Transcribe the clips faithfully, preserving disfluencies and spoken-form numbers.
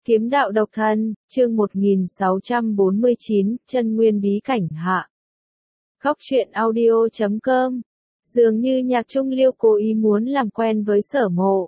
Kiếm đạo độc thân, chương một nghìn sáu trăm bốn mươi chín, chân nguyên bí cảnh hạ. Góc truyện audio chấm com. Dường như Nhạc Trung Liêu cố ý muốn làm quen với Sở Mộ.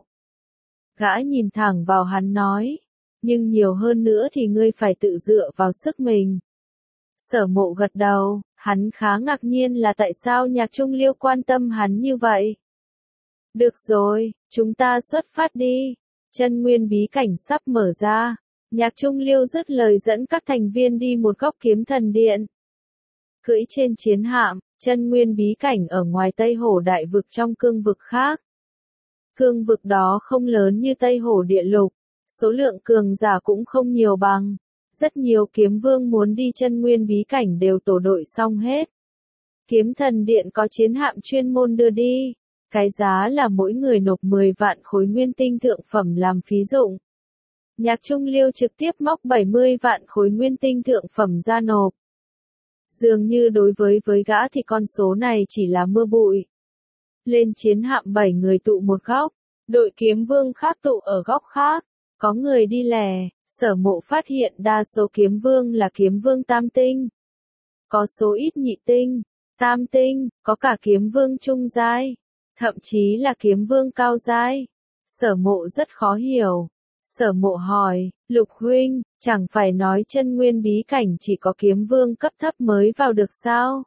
Gã nhìn thẳng vào hắn nói, nhưng nhiều hơn nữa thì ngươi phải tự dựa vào sức mình. Sở Mộ gật đầu, hắn khá ngạc nhiên là tại sao Nhạc Trung Liêu quan tâm hắn như vậy. Được rồi, chúng ta xuất phát đi. Chân nguyên bí cảnh sắp mở ra. Nhạc Trung Liêu dứt lời dẫn các thành viên đi một góc kiếm thần điện. Cưỡi trên chiến hạm, chân nguyên bí cảnh ở ngoài Tây Hổ đại vực trong cương vực khác. Cương vực đó không lớn như Tây Hổ địa lục, số lượng cường giả cũng không nhiều bằng. Rất nhiều kiếm vương muốn đi chân nguyên bí cảnh đều tổ đội xong hết. Kiếm thần điện có chiến hạm chuyên môn đưa đi. Cái giá là mỗi người nộp mười vạn khối nguyên tinh thượng phẩm làm phí dụng. Nhạc Trung Liêu trực tiếp móc bảy mươi vạn khối nguyên tinh thượng phẩm ra nộp. Dường như đối với với gã thì con số này chỉ là mưa bụi. Lên chiến hạm bảy người tụ một góc, đội kiếm vương khác tụ ở góc khác, có người đi lẻ, Sở Mộ phát hiện đa số kiếm vương là kiếm vương tam tinh. Có số ít nhị tinh, tam tinh, có cả kiếm vương trung giai. Thậm chí là kiếm vương cao giai. Sở Mộ rất khó hiểu. Sở Mộ hỏi, Lục huynh, chẳng phải nói chân nguyên bí cảnh chỉ có kiếm vương cấp thấp mới vào được sao?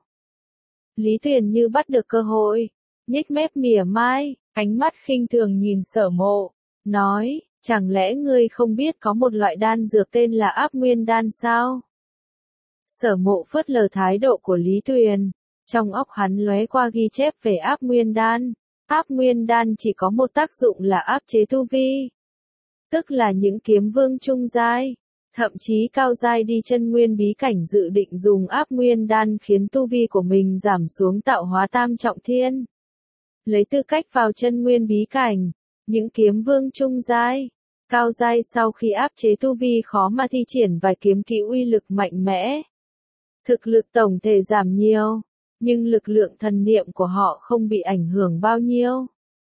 Lý Tuyền như bắt được cơ hội, nhếch mép mỉa mai, ánh mắt khinh thường nhìn Sở Mộ, nói, chẳng lẽ ngươi không biết có một loại đan dược tên là Áp Nguyên đan sao? Sở Mộ phớt lờ thái độ của Lý Tuyền, trong óc hắn lóe qua ghi chép về Áp Nguyên đan. Áp Nguyên đan chỉ có một tác dụng là áp chế tu vi. Tức là những kiếm vương trung giai, thậm chí cao giai đi chân nguyên bí cảnh dự định dùng Áp Nguyên đan khiến tu vi của mình giảm xuống tạo hóa tam trọng thiên. Lấy tư cách vào chân nguyên bí cảnh, những kiếm vương trung giai, cao giai sau khi áp chế tu vi khó mà thi triển vài kiếm kỹ uy lực mạnh mẽ. Thực lực tổng thể giảm nhiều. Nhưng lực lượng thần niệm của họ không bị ảnh hưởng bao nhiêu.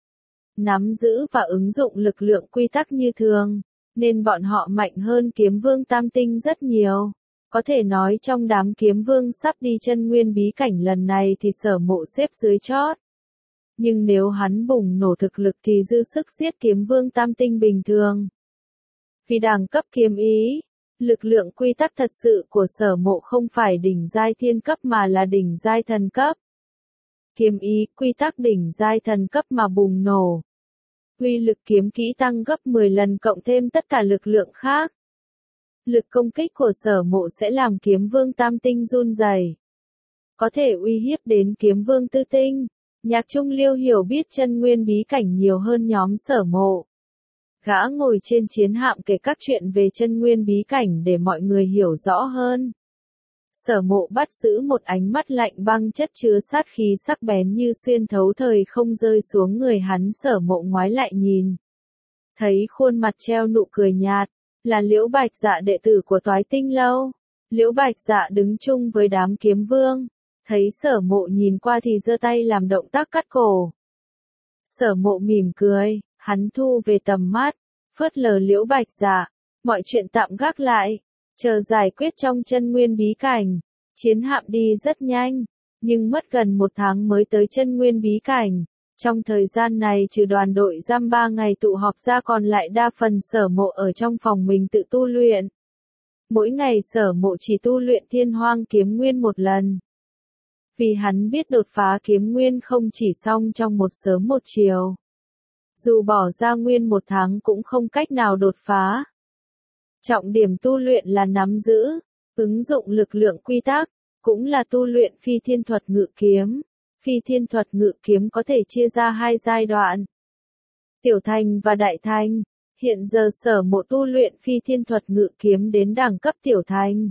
Nắm giữ và ứng dụng lực lượng quy tắc như thường, nên bọn họ mạnh hơn kiếm vương tam tinh rất nhiều. Có thể nói trong đám kiếm vương sắp đi chân nguyên bí cảnh lần này thì Sở Mộ xếp dưới chót. Nhưng nếu hắn bùng nổ thực lực thì dư sức giết kiếm vương tam tinh bình thường. Vì đẳng cấp kiếm ý, lực lượng quy tắc thật sự của Sở Mộ không phải đỉnh giai thiên cấp mà là đỉnh giai thần cấp. Kiếm ý quy tắc đỉnh giai thần cấp mà bùng nổ. Uy lực kiếm kỹ tăng gấp mười lần cộng thêm tất cả lực lượng khác. Lực công kích của Sở Mộ sẽ làm kiếm vương tam tinh run rẩy. Có thể uy hiếp đến kiếm vương tư tinh. Nhạc Trung Liêu hiểu biết chân nguyên bí cảnh nhiều hơn nhóm Sở Mộ. Gã ngồi trên chiến hạm kể các chuyện về chân nguyên bí cảnh để mọi người hiểu rõ hơn. Sở Mộ bắt giữ một ánh mắt lạnh băng chất chứa sát khí sắc bén như xuyên thấu thời không rơi xuống người hắn. Sở Mộ ngoái lại nhìn. Thấy khuôn mặt treo nụ cười nhạt, là Liễu Bạch Dạ đệ tử của Toái Tinh Lâu. Liễu Bạch Dạ đứng chung với đám kiếm vương. Thấy Sở Mộ nhìn qua thì giơ tay làm động tác cắt cổ. Sở Mộ mỉm cười. Hắn thu về tầm mắt, phớt lờ Liễu Bạch Dạ, mọi chuyện tạm gác lại, chờ giải quyết trong chân nguyên bí cảnh. Chiến hạm đi rất nhanh, nhưng mất gần một tháng mới tới chân nguyên bí cảnh. Trong thời gian này trừ đoàn đội giam ba ngày tụ họp ra còn lại đa phần Sở Mộ ở trong phòng mình tự tu luyện. Mỗi ngày Sở Mộ chỉ tu luyện Thiên Hoang kiếm nguyên một lần. Vì hắn biết đột phá kiếm nguyên không chỉ xong trong một sớm một chiều. Dù bỏ ra nguyên một tháng cũng không cách nào đột phá. Trọng điểm tu luyện là nắm giữ, ứng dụng lực lượng quy tắc, cũng là tu luyện phi thiên thuật ngự kiếm. Phi thiên thuật ngự kiếm có thể chia ra hai giai đoạn. Tiểu thành và đại thành. Hiện giờ Sở Mộ tu luyện phi thiên thuật ngự kiếm đến đẳng cấp tiểu thành.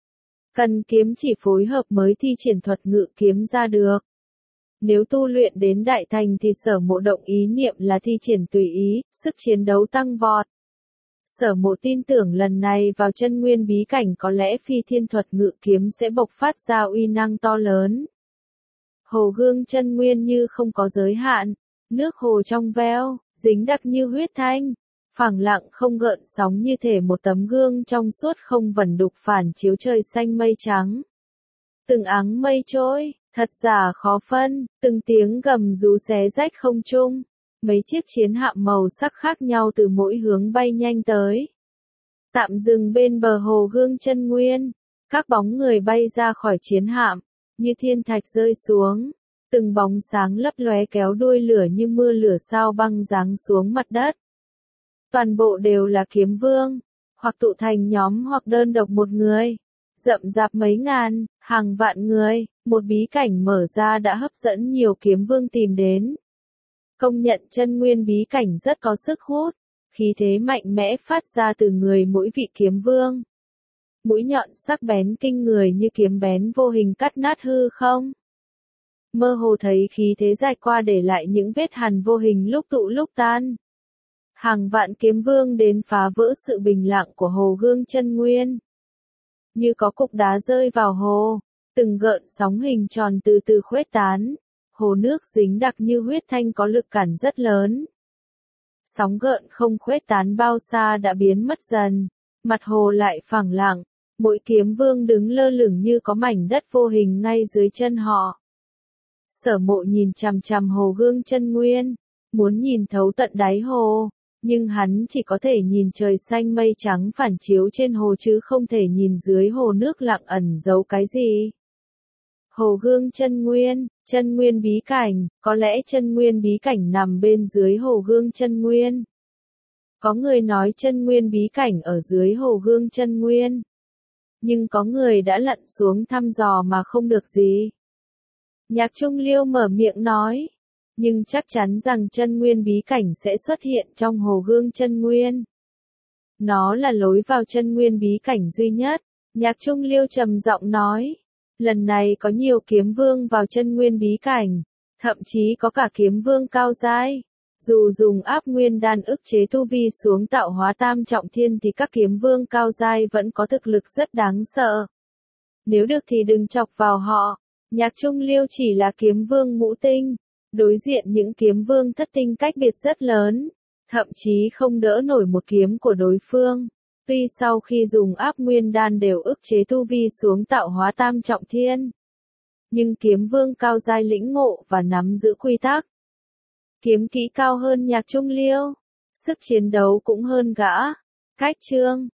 Cần kiếm chỉ phối hợp mới thi triển thuật ngự kiếm ra được. Nếu tu luyện đến đại thành thì Sở Mộ động ý niệm là thi triển tùy ý, sức chiến đấu tăng vọt. Sở Mộ tin tưởng lần này vào chân nguyên bí cảnh có lẽ phi thiên thuật ngự kiếm sẽ bộc phát ra uy năng to lớn. Hồ gương chân nguyên như không có giới hạn, nước hồ trong veo, dính đặc như huyết thanh. phẳng lặng không gợn sóng như thể một tấm gương trong suốt không vẩn đục phản chiếu trời xanh mây trắng. Từng áng mây trôi, thật giả khó phân, từng tiếng gầm rú xé rách không trung. Mấy chiếc chiến hạm màu sắc khác nhau từ mỗi hướng bay nhanh tới. Tạm dừng bên bờ hồ Gương Chân Nguyên, các bóng người bay ra khỏi chiến hạm, như thiên thạch rơi xuống. Từng bóng sáng lấp lóe kéo đuôi lửa như mưa lửa sao băng giáng xuống mặt đất. Toàn bộ đều là kiếm vương, hoặc tụ thành nhóm hoặc đơn độc một người. Rậm rạp mấy ngàn, hàng vạn người, một bí cảnh mở ra đã hấp dẫn nhiều kiếm vương tìm đến. Công nhận chân nguyên bí cảnh rất có sức hút, khí thế mạnh mẽ phát ra từ người mỗi vị kiếm vương. Mũi nhọn sắc bén kinh người như kiếm bén vô hình cắt nát hư không. Mơ hồ thấy khí thế dài qua để lại những vết hằn vô hình lúc tụ lúc tan. Hàng vạn kiếm vương đến phá vỡ sự bình lặng của hồ Gương Chân Nguyên. Như có cục đá rơi vào hồ, từng gợn sóng hình tròn từ từ khuếch tán. Hồ nước dính đặc như huyết thanh có lực cản rất lớn. Sóng gợn không khuếch tán bao xa đã biến mất dần, mặt hồ lại phẳng lặng, mỗi kiếm vương đứng lơ lửng như có mảnh đất vô hình ngay dưới chân họ. Sở Mộ nhìn chằm chằm hồ Gương Chân Nguyên, muốn nhìn thấu tận đáy hồ, nhưng hắn chỉ có thể nhìn trời xanh mây trắng phản chiếu trên hồ chứ không thể nhìn dưới hồ nước lặng ẩn giấu cái gì. Hồ Gương Chân Nguyên, chân nguyên bí cảnh, có lẽ chân nguyên bí cảnh nằm bên dưới hồ Gương Chân Nguyên. Có người nói chân nguyên bí cảnh ở dưới hồ Gương Chân Nguyên. Nhưng có người đã lặn xuống thăm dò mà không được gì. Nhạc Trung Liêu mở miệng nói, nhưng chắc chắn rằng chân nguyên bí cảnh sẽ xuất hiện trong hồ Gương Chân Nguyên. Nó là lối vào chân nguyên bí cảnh duy nhất, Nhạc Trung Liêu trầm giọng nói. Lần này có nhiều kiếm vương vào chân nguyên bí cảnh, thậm chí có cả kiếm vương cao giai. Dù dùng áp nguyên đan ức chế tu vi xuống tạo hóa tam trọng thiên thì các kiếm vương cao giai vẫn có thực lực rất đáng sợ. Nếu được thì đừng chọc vào họ. Nhạc Trung Liêu chỉ là kiếm vương ngũ tinh, đối diện những kiếm vương thất tinh cách biệt rất lớn, thậm chí không đỡ nổi một kiếm của đối phương. Tuy sau khi dùng áp nguyên đan đều ức chế tu vi xuống tạo hóa tam trọng thiên, nhưng kiếm vương cao giai lĩnh ngộ và nắm giữ quy tắc. Kiếm kỹ cao hơn Nhạc Trung Liêu, sức chiến đấu cũng hơn gã. Cách chương